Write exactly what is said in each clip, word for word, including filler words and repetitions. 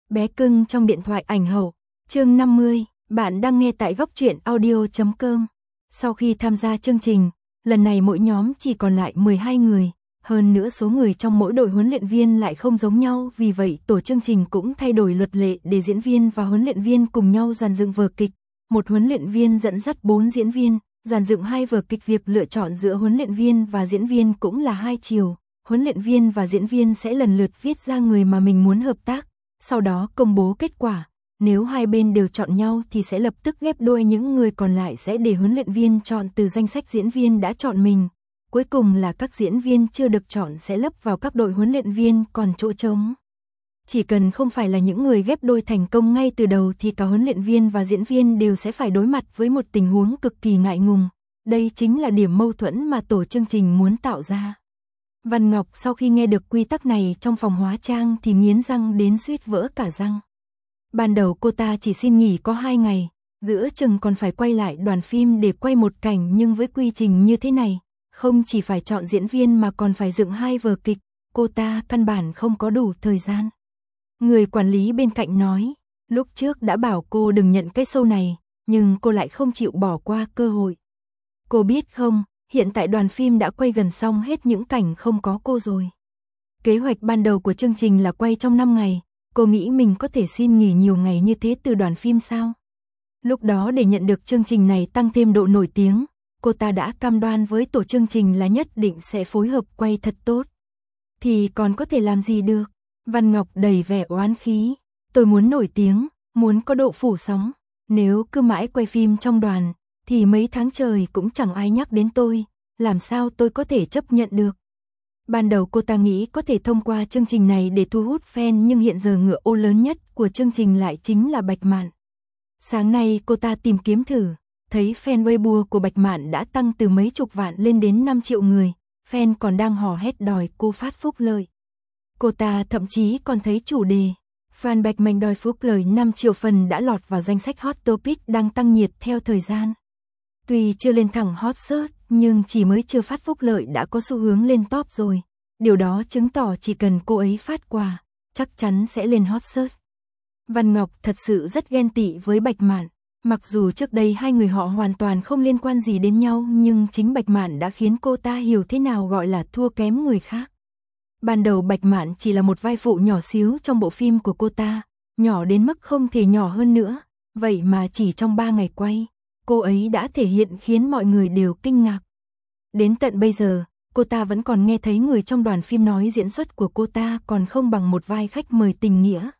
Bé cưng trong điện thoại ảnh hậu, chương năm mươi, bạn đang nghe tại góc truyện audio chấm com. Sau khi tham gia chương trình, lần này mỗi nhóm chỉ còn lại mười hai người, hơn nữa số người trong mỗi đội huấn luyện viên lại không giống nhau, vì vậy tổ chương trình cũng thay đổi luật lệ để diễn viên và huấn luyện viên cùng nhau dàn dựng vở kịch. Một huấn luyện viên dẫn dắt bốn diễn viên, dàn dựng hai vở kịch. Việc lựa chọn giữa huấn luyện viên và diễn viên cũng là hai chiều. Huấn luyện viên và diễn viên sẽ lần lượt viết ra người mà mình muốn hợp tác, sau đó công bố kết quả. Nếu hai bên đều chọn nhau thì sẽ lập tức ghép đôi, những người còn lại sẽ để huấn luyện viên chọn từ danh sách diễn viên đã chọn mình. Cuối cùng là các diễn viên chưa được chọn sẽ lấp vào các đội huấn luyện viên còn chỗ trống. Chỉ cần không phải là những người ghép đôi thành công ngay từ đầu thì cả huấn luyện viên và diễn viên đều sẽ phải đối mặt với một tình huống cực kỳ ngại ngùng. Đây chính là điểm mâu thuẫn mà tổ chương trình muốn tạo ra. Văn Ngọc sau khi nghe được quy tắc này trong phòng hóa trang thì nghiến răng đến suýt vỡ cả răng. Ban đầu cô ta chỉ xin nghỉ có hai ngày, giữa chừng còn phải quay lại đoàn phim để quay một cảnh, nhưng với quy trình như thế này, không chỉ phải chọn diễn viên mà còn phải dựng hai vở kịch, cô ta căn bản không có đủ thời gian. Người quản lý bên cạnh nói, lúc trước đã bảo cô đừng nhận cái show này, nhưng cô lại không chịu bỏ qua cơ hội. Cô biết không, hiện tại đoàn phim đã quay gần xong hết những cảnh không có cô rồi. Kế hoạch ban đầu của chương trình là quay trong năm ngày, cô nghĩ mình có thể xin nghỉ nhiều ngày như thế từ đoàn phim sao? Lúc đó để nhận được chương trình này tăng thêm độ nổi tiếng, cô ta đã cam đoan với tổ chương trình là nhất định sẽ phối hợp quay thật tốt. Thì còn có thể làm gì được? Văn Ngọc đầy vẻ oán khí. Tôi muốn nổi tiếng, muốn có độ phủ sóng. Nếu cứ mãi quay phim trong đoàn, thì mấy tháng trời cũng chẳng ai nhắc đến tôi. Làm sao tôi có thể chấp nhận được? Ban đầu cô ta nghĩ có thể thông qua chương trình này để thu hút fan, nhưng hiện giờ ngựa ô lớn nhất của chương trình lại chính là Bạch Mạn. Sáng nay cô ta tìm kiếm thử, thấy fan Weibo của Bạch Mạn đã tăng từ mấy chục vạn lên đến năm triệu người, fan còn đang hò hét đòi cô phát phúc lợi. Cô ta thậm chí còn thấy chủ đề fan Bạch Mạn đòi phúc lợi năm triệu phần đã lọt vào danh sách hot topic đang tăng nhiệt theo thời gian. Tuy chưa lên thẳng hot search, nhưng chỉ mới chưa phát phúc lợi đã có xu hướng lên top rồi. Điều đó chứng tỏ chỉ cần cô ấy phát quà, chắc chắn sẽ lên hot search. Văn Ngọc thật sự rất ghen tị với Bạch Mạn. Mặc dù trước đây hai người họ hoàn toàn không liên quan gì đến nhau, nhưng chính Bạch Mạn đã khiến cô ta hiểu thế nào gọi là thua kém người khác. Ban đầu Bạch Mạn chỉ là một vai phụ nhỏ xíu trong bộ phim của cô ta, nhỏ đến mức không thể nhỏ hơn nữa. Vậy mà chỉ trong ba ngày quay, cô ấy đã thể hiện khiến mọi người đều kinh ngạc. Đến tận bây giờ, cô ta vẫn còn nghe thấy người trong đoàn phim nói diễn xuất của cô ta còn không bằng một vai khách mời tình nghĩa.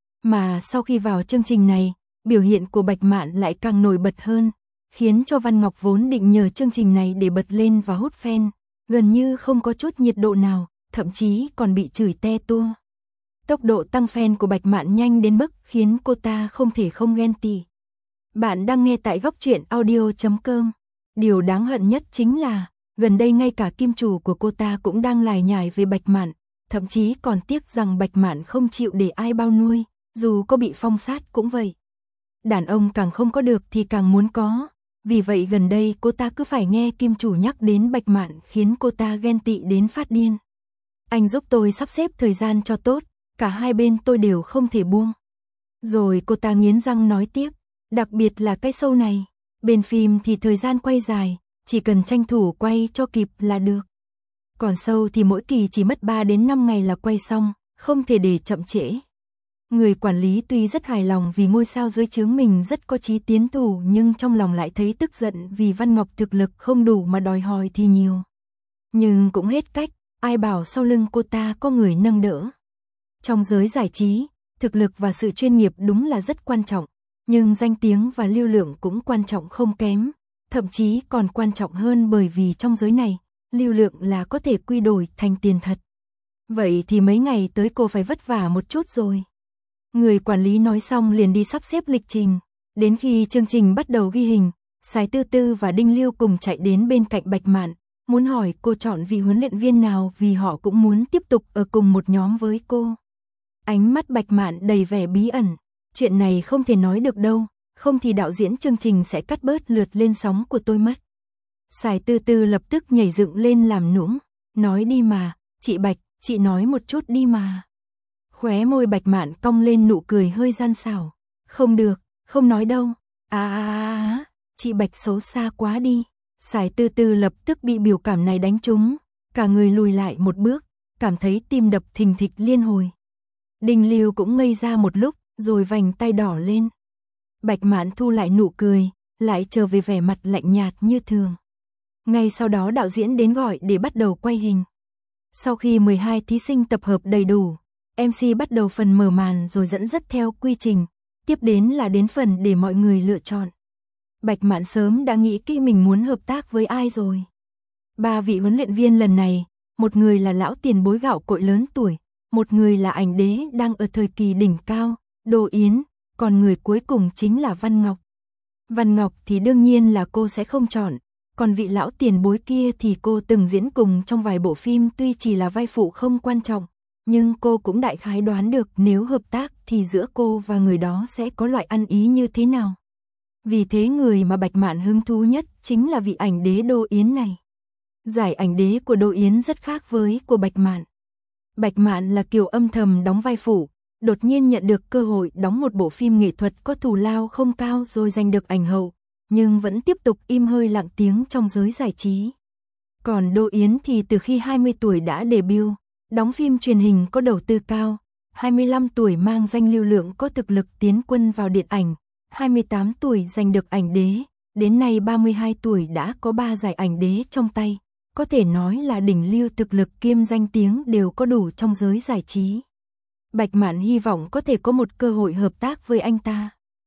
Mà sau khi vào chương trình này, biểu hiện của Bạch Mạn lại càng nổi bật hơn, khiến cho Văn Ngọc vốn định nhờ chương trình này để bật lên và hút fan, gần như không có chút nhiệt độ nào, thậm chí còn bị chửi te tua. Tốc độ tăng fan của Bạch Mạn nhanh đến mức khiến cô ta không thể không ghen tị. Bạn đang nghe tại góc truyện audio chấm com. Điều đáng hận nhất chính là, gần đây ngay cả kim chủ của cô ta cũng đang lải nhải về Bạch Mạn, thậm chí còn tiếc rằng Bạch Mạn không chịu để ai bao nuôi, dù có bị phong sát cũng vậy. Đàn ông càng không có được thì càng muốn có, vì vậy gần đây cô ta cứ phải nghe kim chủ nhắc đến Bạch Mạn khiến cô ta ghen tị đến phát điên. Anh giúp tôi sắp xếp thời gian cho tốt, cả hai bên tôi đều không thể buông. Rồi cô ta nghiến răng nói tiếp, đặc biệt là cái show này, bên phim thì thời gian quay dài, chỉ cần tranh thủ quay cho kịp là được. Còn show thì mỗi kỳ chỉ mất ba đến năm ngày là quay xong, không thể để chậm trễ. Người quản lý tuy rất hài lòng vì ngôi sao dưới trướng mình rất có chí tiến thủ, nhưng trong lòng lại thấy tức giận vì Văn Ngọc thực lực không đủ mà đòi hỏi thì nhiều. Nhưng cũng hết cách, ai bảo sau lưng cô ta có người nâng đỡ. Trong giới giải trí, thực lực và sự chuyên nghiệp đúng là rất quan trọng, nhưng danh tiếng và lưu lượng cũng quan trọng không kém, thậm chí còn quan trọng hơn, bởi vì trong giới này, lưu lượng là có thể quy đổi thành tiền thật. Vậy thì mấy ngày tới cô phải vất vả một chút rồi. Người quản lý nói xong liền đi sắp xếp lịch trình. Đến khi chương trình bắt đầu ghi hình, Sái Tư Tư và Đinh Lưu cùng chạy đến bên cạnh Bạch Mạn, muốn hỏi cô chọn vị huấn luyện viên nào vì họ cũng muốn tiếp tục ở cùng một nhóm với cô. Ánh mắt Bạch Mạn đầy vẻ bí ẩn, chuyện này không thể nói được đâu, không thì đạo diễn chương trình sẽ cắt bớt lượt lên sóng của tôi mất. Sái Tư Tư lập tức nhảy dựng lên làm nũng, nói đi mà, chị Bạch, chị nói một chút đi mà. Khóe môi Bạch Mạn cong lên nụ cười hơi gian xảo. Không được, không nói đâu. À à à, chị Bạch xấu xa quá đi. Sải Tư Tư lập tức bị biểu cảm này đánh trúng, cả người lùi lại một bước, cảm thấy tim đập thình thịch liên hồi. Đinh Lưu cũng ngây ra một lúc, rồi vành tay đỏ lên. Bạch Mạn thu lại nụ cười, lại trở về vẻ mặt lạnh nhạt như thường. Ngay sau đó đạo diễn đến gọi để bắt đầu quay hình. Sau khi mười hai thí sinh tập hợp đầy đủ, em xê bắt đầu phần mở màn rồi dẫn dắt theo quy trình, tiếp đến là đến phần để mọi người lựa chọn. Bạch Mạn sớm đã nghĩ kỹ mình muốn hợp tác với ai rồi. Ba vị huấn luyện viên lần này, một người là lão tiền bối gạo cội lớn tuổi, một người là ảnh đế đang ở thời kỳ đỉnh cao, Đô Yến, còn người cuối cùng chính là Văn Ngọc. Văn Ngọc thì đương nhiên là cô sẽ không chọn, còn vị lão tiền bối kia thì cô từng diễn cùng trong vài bộ phim, tuy chỉ là vai phụ không quan trọng, nhưng cô cũng đại khái đoán được nếu hợp tác thì giữa cô và người đó sẽ có loại ăn ý như thế nào. Vì thế người mà Bạch Mạn hứng thú nhất chính là vị ảnh đế Đô Yến này. Giải ảnh đế của Đô Yến rất khác với của Bạch Mạn. Bạch Mạn là kiểu âm thầm đóng vai phụ, đột nhiên nhận được cơ hội đóng một bộ phim nghệ thuật có thù lao không cao rồi giành được ảnh hậu, nhưng vẫn tiếp tục im hơi lặng tiếng trong giới giải trí. Còn Đô Yến thì từ khi hai mươi tuổi đã debut, đóng phim truyền hình có đầu tư cao, hai mươi lăm tuổi mang danh lưu lượng có thực lực tiến quân vào điện ảnh, hai mươi tám tuổi giành được ảnh đế, đến nay ba mươi hai tuổi đã có ba giải ảnh đế trong tay, có thể nói là đỉnh lưu thực lực kiêm danh tiếng đều có đủ trong giới giải trí. Bạch Mạn hy vọng có thể có một cơ hội hợp tác với anh ta.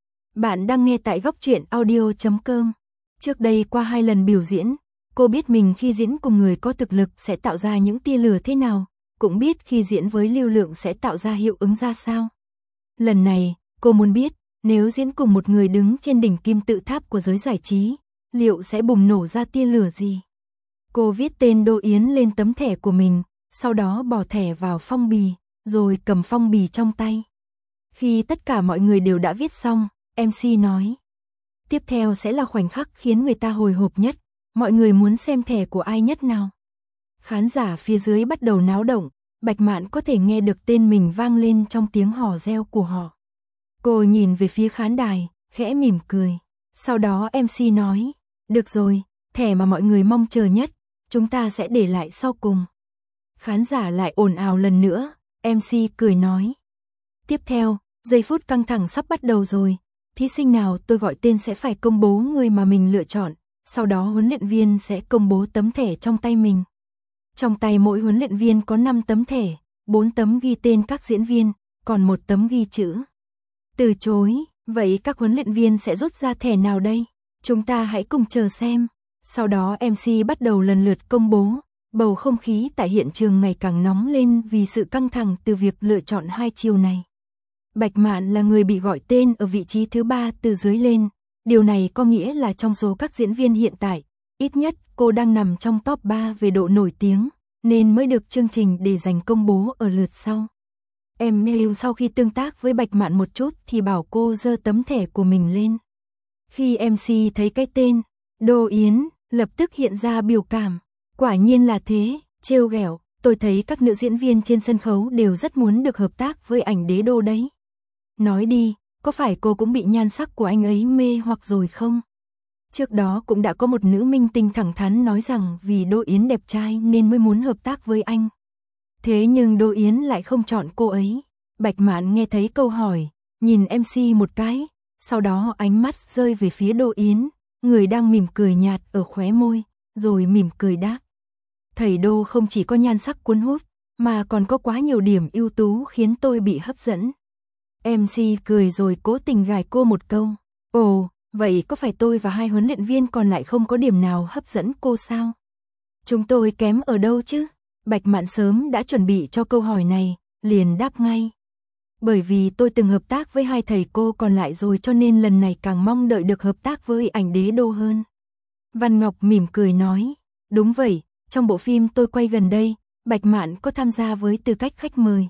Bạn đang nghe tại góc truyện audio chấm com. Trước đây qua hai lần biểu diễn, cô biết mình khi diễn cùng người có thực lực sẽ tạo ra những tia lửa thế nào, cũng biết khi diễn với lưu lượng sẽ tạo ra hiệu ứng ra sao. Lần này, cô muốn biết, nếu diễn cùng một người đứng trên đỉnh kim tự tháp của giới giải trí, liệu sẽ bùng nổ ra tia lửa gì? Cô viết tên Đô Yến lên tấm thẻ của mình, sau đó bỏ thẻ vào phong bì, rồi cầm phong bì trong tay. Khi tất cả mọi người đều đã viết xong, em xê nói. Tiếp theo sẽ là khoảnh khắc khiến người ta hồi hộp nhất, mọi người muốn xem thẻ của ai nhất nào. Khán giả phía dưới bắt đầu náo động, Bạch Mạn có thể nghe được tên mình vang lên trong tiếng hò reo của họ. Cô nhìn về phía khán đài, khẽ mỉm cười. Sau đó em xê nói, được rồi, thẻ mà mọi người mong chờ nhất, chúng ta sẽ để lại sau cùng. Khán giả lại ồn ào lần nữa, em xê cười nói. Tiếp theo, giây phút căng thẳng sắp bắt đầu rồi, thí sinh nào tôi gọi tên sẽ phải công bố người mà mình lựa chọn, sau đó huấn luyện viên sẽ công bố tấm thẻ trong tay mình. Trong tay mỗi huấn luyện viên có năm tấm thẻ, bốn tấm ghi tên các diễn viên, còn một tấm ghi chữ từ chối. Vậy các huấn luyện viên sẽ rút ra thẻ nào đây? Chúng ta hãy cùng chờ xem. Sau đó em xê bắt đầu lần lượt công bố, bầu không khí tại hiện trường ngày càng nóng lên vì sự căng thẳng từ việc lựa chọn hai chiều này. Bạch Mạn là người bị gọi tên ở vị trí thứ ba từ dưới lên, điều này có nghĩa là trong số các diễn viên hiện tại, ít nhất cô đang nằm trong top ba về độ nổi tiếng, nên mới được chương trình để dành công bố ở lượt sau. Em Neil sau khi tương tác với Bạch Mạn một chút thì bảo cô giơ tấm thẻ của mình lên. Khi em xê thấy cái tên Đô Yến, lập tức hiện ra biểu cảm. Quả nhiên là thế, trêu ghẹo, tôi thấy các nữ diễn viên trên sân khấu đều rất muốn được hợp tác với ảnh đế Đô đấy. Nói đi, có phải cô cũng bị nhan sắc của anh ấy mê hoặc rồi không? Trước đó cũng đã có một nữ minh tinh thẳng thắn nói rằng vì Đô Yến đẹp trai nên mới muốn hợp tác với anh. Thế nhưng Đô Yến lại không chọn cô ấy. Bạch Mạn nghe thấy câu hỏi, nhìn em xê một cái, sau đó ánh mắt rơi về phía Đô Yến, người đang mỉm cười nhạt ở khóe môi, rồi mỉm cười đáp. Thầy Đô không chỉ có nhan sắc cuốn hút, mà còn có quá nhiều điểm ưu tú khiến tôi bị hấp dẫn. em xê cười rồi cố tình gài cô một câu. Ồ, vậy có phải tôi và hai huấn luyện viên còn lại không có điểm nào hấp dẫn cô sao? Chúng tôi kém ở đâu chứ? Bạch Mạn sớm đã chuẩn bị cho câu hỏi này, liền đáp ngay. Bởi vì tôi từng hợp tác với hai thầy cô còn lại rồi cho nên lần này càng mong đợi được hợp tác với ảnh đế Đô hơn. Văn Ngọc mỉm cười nói, đúng vậy, trong bộ phim tôi quay gần đây, Bạch Mạn có tham gia với tư cách khách mời.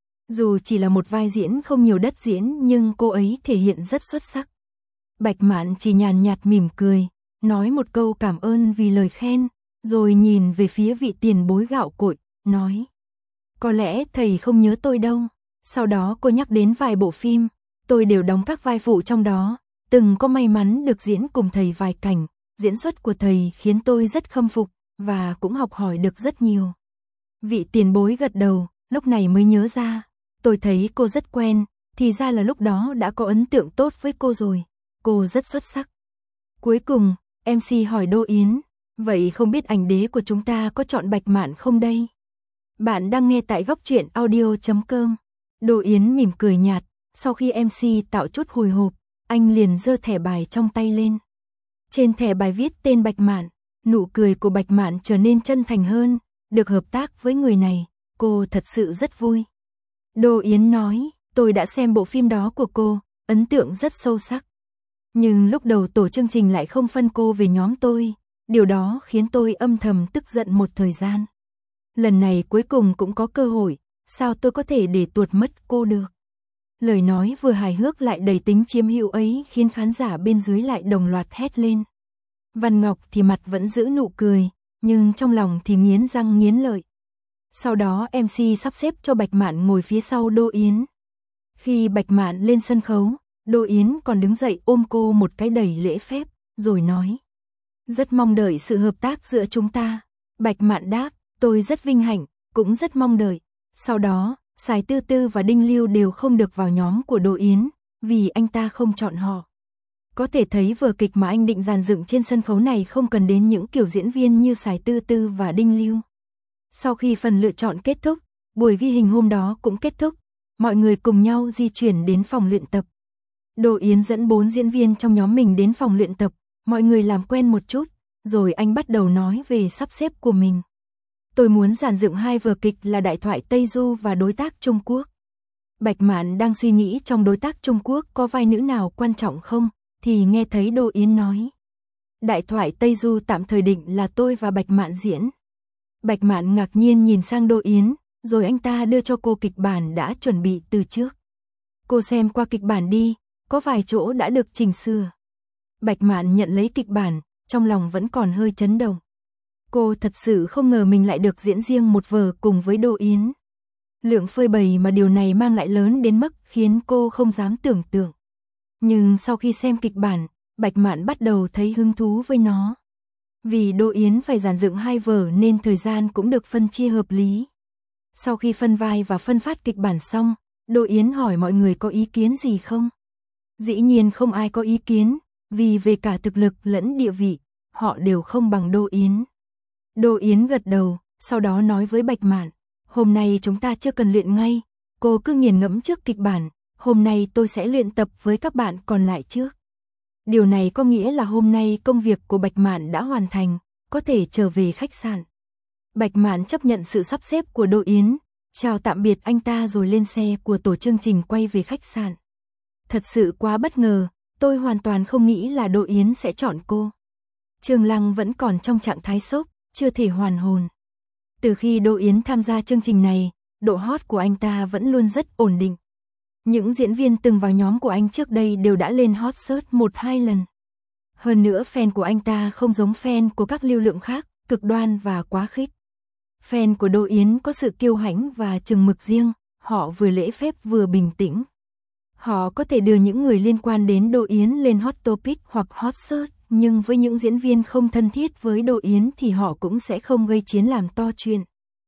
Dù chỉ là một vai diễn không nhiều đất diễn nhưng cô ấy thể hiện rất xuất sắc. Bạch Mạn chỉ nhàn nhạt mỉm cười, nói một câu cảm ơn vì lời khen, rồi nhìn về phía vị tiền bối gạo cội, nói. Có lẽ thầy không nhớ tôi đâu. Sau đó cô nhắc đến vài bộ phim, tôi đều đóng các vai phụ trong đó, từng có may mắn được diễn cùng thầy vài cảnh, diễn xuất của thầy khiến tôi rất khâm phục, và cũng học hỏi được rất nhiều. Vị tiền bối gật đầu, lúc này mới nhớ ra, tôi thấy cô rất quen, thì ra là lúc đó đã có ấn tượng tốt với cô rồi, cô rất xuất sắc. Cuối cùng, em xê hỏi Đô Yến, vậy không biết ảnh đế của chúng ta có chọn Bạch Mạn không đây? Bạn đang nghe tại góc truyện audio chấm com. Đô Yến mỉm cười nhạt, sau khi em xê tạo chút hồi hộp, anh liền giơ thẻ bài trong tay lên. Trên thẻ bài viết tên Bạch Mạn, nụ cười của Bạch Mạn trở nên chân thành hơn, được hợp tác với người này, cô thật sự rất vui. Đô Yến nói, tôi đã xem bộ phim đó của cô, ấn tượng rất sâu sắc. Nhưng lúc đầu tổ chương trình lại không phân cô về nhóm tôi, điều đó khiến tôi âm thầm tức giận một thời gian. Lần này cuối cùng cũng có cơ hội, sao tôi có thể để tuột mất cô được? Lời nói vừa hài hước lại đầy tính chiếm hữu ấy khiến khán giả bên dưới lại đồng loạt hét lên. Văn Ngọc thì mặt vẫn giữ nụ cười, nhưng trong lòng thì nghiến răng nghiến lợi. Sau đó em xê sắp xếp cho Bạch Mạn ngồi phía sau Đô Yến. Khi Bạch Mạn lên sân khấu, Đô Yến còn đứng dậy ôm cô một cái đầy lễ phép, rồi nói. Rất mong đợi sự hợp tác giữa chúng ta. Bạch Mạn đáp, tôi rất vinh hạnh, cũng rất mong đợi. Sau đó, Sài Tư Tư và Đinh Lưu đều không được vào nhóm của Đô Yến, vì anh ta không chọn họ. Có thể thấy vở kịch mà anh định dàn dựng trên sân khấu này không cần đến những kiểu diễn viên như Sài Tư Tư và Đinh Lưu. Sau khi phần lựa chọn kết thúc, buổi ghi hình hôm đó cũng kết thúc, mọi người cùng nhau di chuyển đến phòng luyện tập. Đô Yến dẫn bốn diễn viên trong nhóm mình đến phòng luyện tập, mọi người làm quen một chút, rồi anh bắt đầu nói về sắp xếp của mình. Tôi muốn dàn dựng hai vở kịch là Đại thoại Tây Du và Đối tác Trung Quốc. Bạch Mạn đang suy nghĩ trong Đối tác Trung Quốc có vai nữ nào quan trọng không, thì nghe thấy Đô Yến nói. Đại thoại Tây Du tạm thời định là tôi và Bạch Mạn diễn. Bạch Mạn ngạc nhiên nhìn sang Đô Yến, rồi anh ta đưa cho cô kịch bản đã chuẩn bị từ trước. Cô xem qua kịch bản đi, có vài chỗ đã được chỉnh sửa. Bạch Mạn nhận lấy kịch bản, trong lòng vẫn còn hơi chấn động. Cô thật sự không ngờ mình lại được diễn riêng một vở cùng với Đô Yến. Lượng phơi bày mà điều này mang lại lớn đến mức khiến cô không dám tưởng tượng. Nhưng sau khi xem kịch bản, Bạch Mạn bắt đầu thấy hứng thú với nó. Vì Đô Yến phải dàn dựng hai vở nên thời gian cũng được phân chia hợp lý. Sau khi phân vai và phân phát kịch bản xong, Đô Yến hỏi mọi người có ý kiến gì không? Dĩ nhiên không ai có ý kiến, vì về cả thực lực lẫn địa vị, họ đều không bằng Đô Yến. Đô Yến gật đầu, sau đó nói với Bạch Mạn, hôm nay chúng ta chưa cần luyện ngay, cô cứ nghiền ngẫm trước kịch bản, hôm nay tôi sẽ luyện tập với các bạn còn lại trước. Điều này có nghĩa là hôm nay công việc của Bạch Mạn đã hoàn thành, có thể trở về khách sạn. Bạch Mạn chấp nhận sự sắp xếp của Đô Yến, chào tạm biệt anh ta rồi lên xe của tổ chương trình quay về khách sạn. Thật sự quá bất ngờ, tôi hoàn toàn không nghĩ là Đô Yến sẽ chọn cô. Trương Lăng vẫn còn trong trạng thái sốc, chưa thể hoàn hồn. Từ khi Đô Yến tham gia chương trình này, độ hot của anh ta vẫn luôn rất ổn định. Những diễn viên từng vào nhóm của anh trước đây đều đã lên hot search một hai lần. Hơn nữa fan của anh ta không giống fan của các lưu lượng khác, cực đoan và quá khích. Fan của Đô Yến có sự kiêu hãnh và chừng mực riêng, họ vừa lễ phép vừa bình tĩnh. Họ có thể đưa những người liên quan đến Đô Yến lên hot topic hoặc hot search, nhưng với những diễn viên không thân thiết với Đô Yến thì họ cũng sẽ không gây chiến làm to chuyện.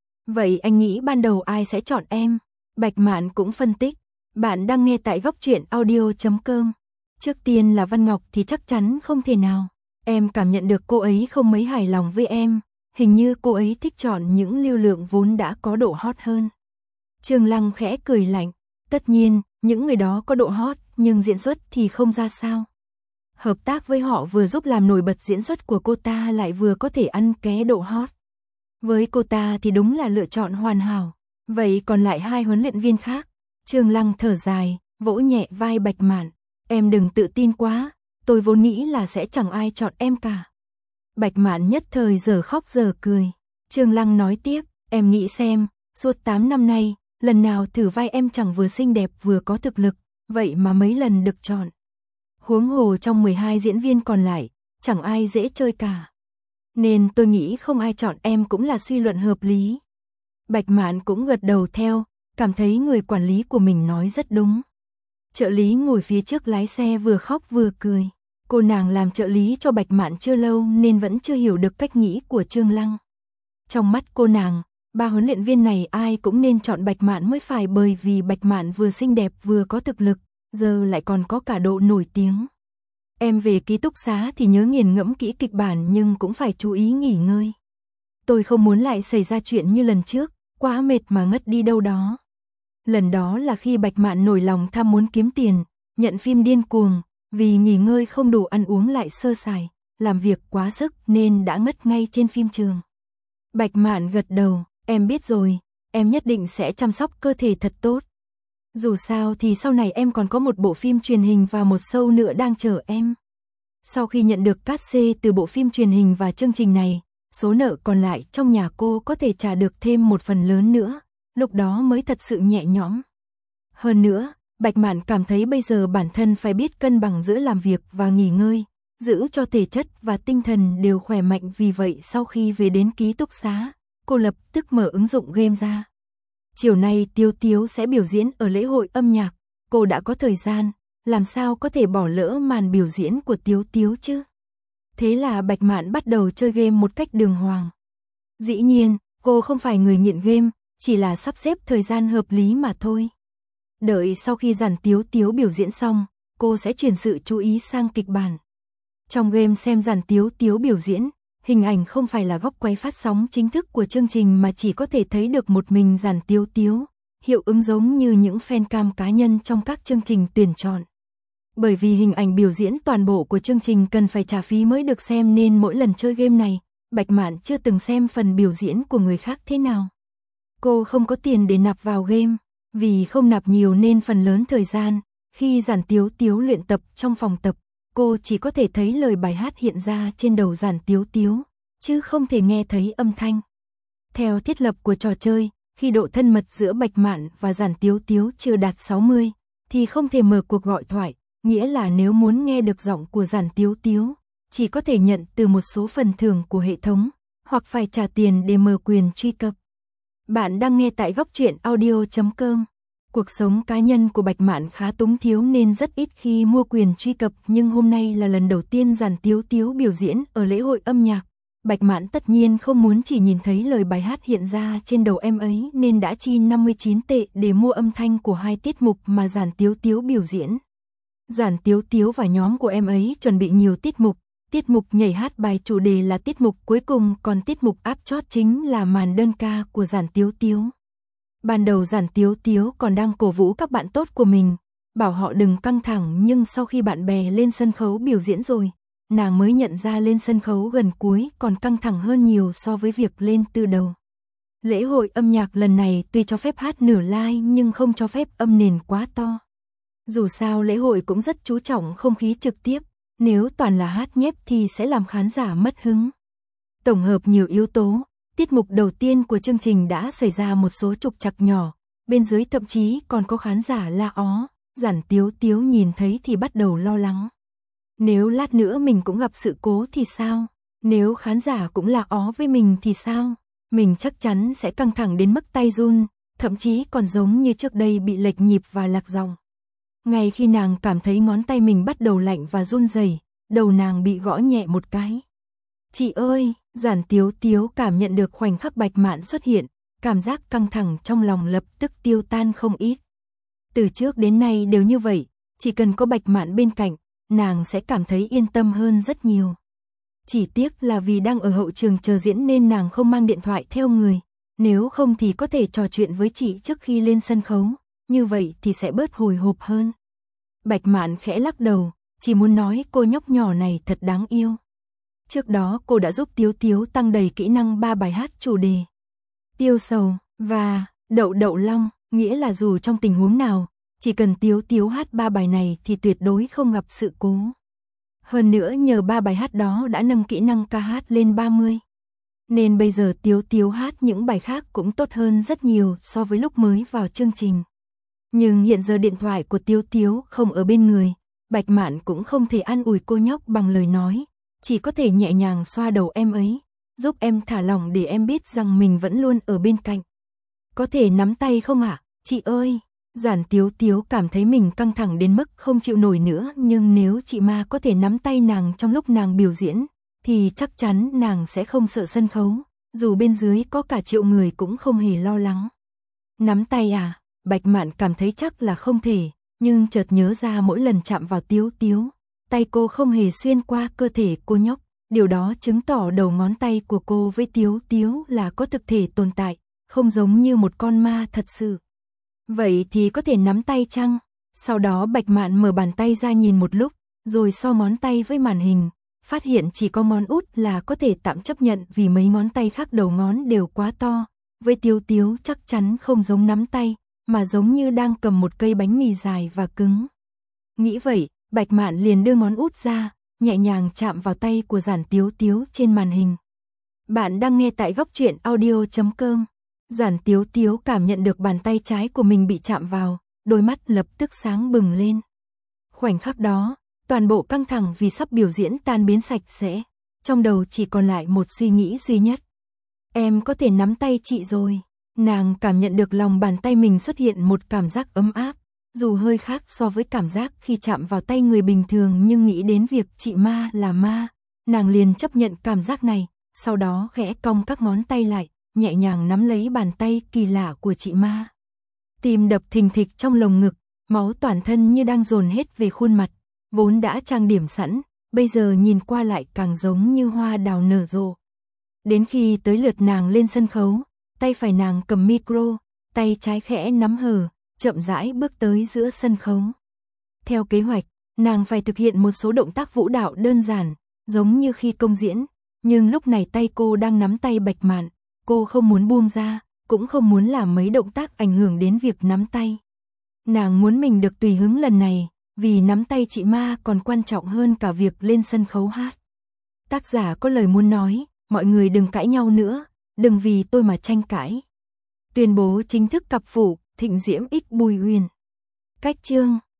Vậy anh nghĩ ban đầu ai sẽ chọn em? Bạch Mạn cũng phân tích. Bạn đang nghe tại góc truyện audio chấm com. Trước tiên là Văn Ngọc thì chắc chắn không thể nào. Em cảm nhận được cô ấy không mấy hài lòng với em. Hình như cô ấy thích chọn những lưu lượng vốn đã có độ hot hơn. Trương Lăng khẽ cười lạnh. Tất nhiên, những người đó có độ hot, nhưng diễn xuất thì không ra sao. Hợp tác với họ vừa giúp làm nổi bật diễn xuất của cô ta lại vừa có thể ăn ké độ hot. Với cô ta thì đúng là lựa chọn hoàn hảo. Vậy còn lại hai huấn luyện viên khác? Trương Lăng thở dài, vỗ nhẹ vai Bạch Mạn. Em đừng tự tin quá, tôi vốn nghĩ là sẽ chẳng ai chọn em cả. Bạch Mạn nhất thời giờ khóc giờ cười. Trương Lăng nói tiếp, em nghĩ xem, suốt tám năm nay, lần nào thử vai em chẳng vừa xinh đẹp vừa có thực lực, vậy mà mấy lần được chọn. Huống hồ trong mười hai diễn viên còn lại, chẳng ai dễ chơi cả. Nên tôi nghĩ không ai chọn em cũng là suy luận hợp lý. Bạch Mạn cũng gật đầu theo, cảm thấy người quản lý của mình nói rất đúng. Trợ lý ngồi phía trước lái xe vừa khóc vừa cười. Cô nàng làm trợ lý cho Bạch Mạn chưa lâu nên vẫn chưa hiểu được cách nghĩ của Trương Lăng. Trong mắt cô nàng, ba huấn luyện viên này ai cũng nên chọn Bạch Mạn mới phải, bởi vì Bạch Mạn vừa xinh đẹp vừa có thực lực, giờ lại còn có cả độ nổi tiếng. Em về ký túc xá thì nhớ nghiền ngẫm kỹ kịch bản nhưng cũng phải chú ý nghỉ ngơi. Tôi không muốn lại xảy ra chuyện như lần trước, quá mệt mà ngất đi đâu đó. Lần đó là khi Bạch Mạn nổi lòng tham muốn kiếm tiền, nhận phim điên cuồng, vì nghỉ ngơi không đủ ăn uống lại sơ sài, làm việc quá sức nên đã ngất ngay trên phim trường. Bạch Mạn gật đầu, em biết rồi, em nhất định sẽ chăm sóc cơ thể thật tốt. Dù sao thì sau này em còn có một bộ phim truyền hình và một show nữa đang chờ em. Sau khi nhận được cát xê từ bộ phim truyền hình và chương trình này, số nợ còn lại trong nhà cô có thể trả được thêm một phần lớn nữa, lúc đó mới thật sự nhẹ nhõm. Hơn nữa, Bạch Mạn cảm thấy bây giờ bản thân phải biết cân bằng giữa làm việc và nghỉ ngơi, giữ cho thể chất và tinh thần đều khỏe mạnh, vì vậy sau khi về đến ký túc xá, cô lập tức mở ứng dụng game ra. Chiều nay Tiếu Tiếu sẽ biểu diễn ở lễ hội âm nhạc, cô đã có thời gian, làm sao có thể bỏ lỡ màn biểu diễn của Tiếu Tiếu chứ? Thế là Bạch Mạn bắt đầu chơi game một cách đường hoàng. Dĩ nhiên, cô không phải người nghiện game, chỉ là sắp xếp thời gian hợp lý mà thôi. Đợi sau khi dàn Tiếu Tiếu biểu diễn xong, cô sẽ chuyển sự chú ý sang kịch bản. Trong game xem dàn Tiếu Tiếu biểu diễn, hình ảnh không phải là góc quay phát sóng chính thức của chương trình mà chỉ có thể thấy được một mình dàn Tiếu Tiếu, hiệu ứng giống như những fan cam cá nhân trong các chương trình tuyển chọn. Bởi vì hình ảnh biểu diễn toàn bộ của chương trình cần phải trả phí mới được xem nên mỗi lần chơi game này, Bạch Mạn chưa từng xem phần biểu diễn của người khác thế nào. Cô không có tiền để nạp vào game, vì không nạp nhiều nên phần lớn thời gian, khi dàn Tiếu Tiếu luyện tập trong phòng tập, cô chỉ có thể thấy lời bài hát hiện ra trên đầu dàn Tiếu Tiếu, chứ không thể nghe thấy âm thanh. Theo thiết lập của trò chơi, khi độ thân mật giữa Bạch Mạn và dàn Tiếu Tiếu chưa đạt sáu mươi, thì không thể mở cuộc gọi thoại, nghĩa là nếu muốn nghe được giọng của dàn Tiếu Tiếu, chỉ có thể nhận từ một số phần thưởng của hệ thống, hoặc phải trả tiền để mở quyền truy cập. Bạn đang nghe tại góc truyện audio chấm com. Cuộc sống cá nhân của Bạch Mạn khá túng thiếu nên rất ít khi mua quyền truy cập, nhưng hôm nay là lần đầu tiên dàn Tiếu Tiếu biểu diễn ở lễ hội âm nhạc. Bạch Mạn tất nhiên không muốn chỉ nhìn thấy lời bài hát hiện ra trên đầu em ấy nên đã chi năm mươi chín tệ để mua âm thanh của hai tiết mục mà dàn Tiếu Tiếu biểu diễn. Dàn Tiếu Tiếu và nhóm của em ấy chuẩn bị nhiều tiết mục, tiết mục nhảy hát bài chủ đề là tiết mục cuối cùng, còn tiết mục áp chót chính là màn đơn ca của dàn Tiếu Tiếu. Ban đầu dàn Tiếu Tiếu còn đang cổ vũ các bạn tốt của mình, bảo họ đừng căng thẳng, nhưng sau khi bạn bè lên sân khấu biểu diễn rồi, nàng mới nhận ra lên sân khấu gần cuối còn căng thẳng hơn nhiều so với việc lên từ đầu. Lễ hội âm nhạc lần này tuy cho phép hát nửa live nhưng không cho phép âm nền quá to. Dù sao lễ hội cũng rất chú trọng không khí trực tiếp, nếu toàn là hát nhép thì sẽ làm khán giả mất hứng. Tổng hợp nhiều yếu tố, tiết mục đầu tiên của chương trình đã xảy ra một số trục trặc nhỏ, bên dưới thậm chí còn có khán giả la ó, dàn Tiếu Tiếu nhìn thấy thì bắt đầu lo lắng. Nếu lát nữa mình cũng gặp sự cố thì sao? Nếu khán giả cũng la ó với mình thì sao? Mình chắc chắn sẽ căng thẳng đến mức tay run, thậm chí còn giống như trước đây bị lệch nhịp và lạc giọng. Ngay khi nàng cảm thấy ngón tay mình bắt đầu lạnh và run rẩy, đầu nàng bị gõ nhẹ một cái. Chị ơi, dàn Tiếu Tiếu cảm nhận được khoảnh khắc Bạch Mạn xuất hiện, cảm giác căng thẳng trong lòng lập tức tiêu tan không ít. Từ trước đến nay đều như vậy, chỉ cần có Bạch Mạn bên cạnh, nàng sẽ cảm thấy yên tâm hơn rất nhiều. Chỉ tiếc là vì đang ở hậu trường chờ diễn nên nàng không mang điện thoại theo người, nếu không thì có thể trò chuyện với chị trước khi lên sân khấu, như vậy thì sẽ bớt hồi hộp hơn. Bạch Mạn khẽ lắc đầu, chỉ muốn nói cô nhóc nhỏ này thật đáng yêu. Trước đó cô đã giúp Tiếu Tiếu tăng đầy kỹ năng ba bài hát chủ đề. Tiêu Sầu và Đậu Đậu Long, nghĩa là dù trong tình huống nào, chỉ cần Tiếu Tiếu hát ba bài này thì tuyệt đối không gặp sự cố. Hơn nữa nhờ ba bài hát đó đã nâng kỹ năng ca hát lên ba mươi. Nên bây giờ Tiếu Tiếu hát những bài khác cũng tốt hơn rất nhiều so với lúc mới vào chương trình. Nhưng hiện giờ điện thoại của Tiếu Tiếu không ở bên người, Bạch Mạn cũng không thể an ủi cô nhóc bằng lời nói, chỉ có thể nhẹ nhàng xoa đầu em ấy, giúp em thả lỏng để em biết rằng mình vẫn luôn ở bên cạnh. Có thể nắm tay không ạ? Chị ơi, Giản Tiếu Tiếu cảm thấy mình căng thẳng đến mức không chịu nổi nữa, nhưng nếu chị Ma có thể nắm tay nàng trong lúc nàng biểu diễn, thì chắc chắn nàng sẽ không sợ sân khấu, dù bên dưới có cả triệu người cũng không hề lo lắng. Nắm tay à? Bạch Mạn cảm thấy chắc là không thể, nhưng chợt nhớ ra mỗi lần chạm vào Tiếu Tiếu, tay cô không hề xuyên qua cơ thể cô nhóc, điều đó chứng tỏ đầu ngón tay của cô với Tiếu Tiếu là có thực thể tồn tại, không giống như một con ma thật sự. Vậy thì có thể nắm tay chăng? Sau đó Bạch Mạn mở bàn tay ra nhìn một lúc, rồi so ngón tay với màn hình, phát hiện chỉ có ngón út là có thể tạm chấp nhận vì mấy ngón tay khác đầu ngón đều quá to. Với Tiếu Tiếu chắc chắn không giống nắm tay, mà giống như đang cầm một cây bánh mì dài và cứng. Nghĩ vậy, Bạch Mạn liền đưa ngón út ra, nhẹ nhàng chạm vào tay của Giản Tiếu Tiếu trên màn hình. Bạn đang nghe tại góc truyện audio chấm com. Giản Tiếu Tiếu cảm nhận được bàn tay trái của mình bị chạm vào, đôi mắt lập tức sáng bừng lên. Khoảnh khắc đó, toàn bộ căng thẳng vì sắp biểu diễn tan biến sạch sẽ, trong đầu chỉ còn lại một suy nghĩ duy nhất. Em có thể nắm tay chị rồi. Nàng cảm nhận được lòng bàn tay mình xuất hiện một cảm giác ấm áp, dù hơi khác so với cảm giác khi chạm vào tay người bình thường, nhưng nghĩ đến việc chị Ma là ma, nàng liền chấp nhận cảm giác này, sau đó khẽ cong các ngón tay lại, nhẹ nhàng nắm lấy bàn tay kỳ lạ của chị Ma. Tim đập thình thịch trong lồng ngực, máu toàn thân như đang dồn hết về khuôn mặt, vốn đã trang điểm sẵn, bây giờ nhìn qua lại càng giống như hoa đào nở rộ. Đến khi tới lượt nàng lên sân khấu, tay phải nàng cầm micro, tay trái khẽ nắm hờ, chậm rãi bước tới giữa sân khấu. Theo kế hoạch, nàng phải thực hiện một số động tác vũ đạo đơn giản, giống như khi công diễn, nhưng lúc này tay cô đang nắm tay Bạch Mạn, cô không muốn buông ra, cũng không muốn làm mấy động tác ảnh hưởng đến việc nắm tay. Nàng muốn mình được tùy hứng lần này, vì nắm tay chị Ma còn quan trọng hơn cả việc lên sân khấu hát. Tác giả có lời muốn nói, mọi người đừng cãi nhau nữa, đừng vì tôi mà tranh cãi. Tuyên bố chính thức cặp phụ, Thịnh Diễm x Bùi Huyền. Cách chương